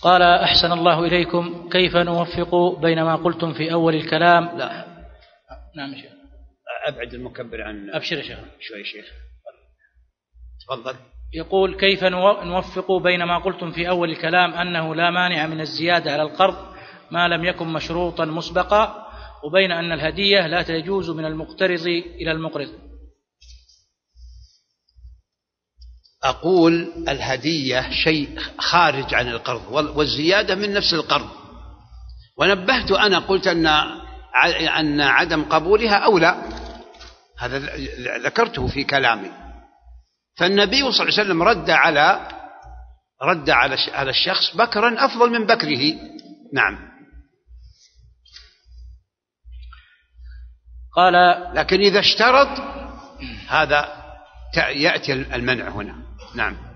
قال: أحسن الله إليكم، كيف نوفق بين ما قلتم في أول الكلام؟ لا. نعم شيخ. أبعد المكبر عن. أبشر يا شيخ. شوي شيخ. تفضل. يقول: كيف نوفق بين ما قلتم في أول الكلام أنه لا مانع من الزيادة على القرض ما لم يكن مشروطا مسبقا، وبين أن الهدية لا تجوز من المقترض إلى المقرض؟ أقول الهدية شيء خارج عن القرض، والزيادة من نفس القرض. ونبهت أنا قلت أن عدم قبولها أولى، هذا ذكرته في كلامي. فالنبي صلى الله عليه وسلم رد على الشخص بكرا أفضل من بكره. نعم. قال: لكن إذا اشترط هذا يأتي المنع هنا. نعم.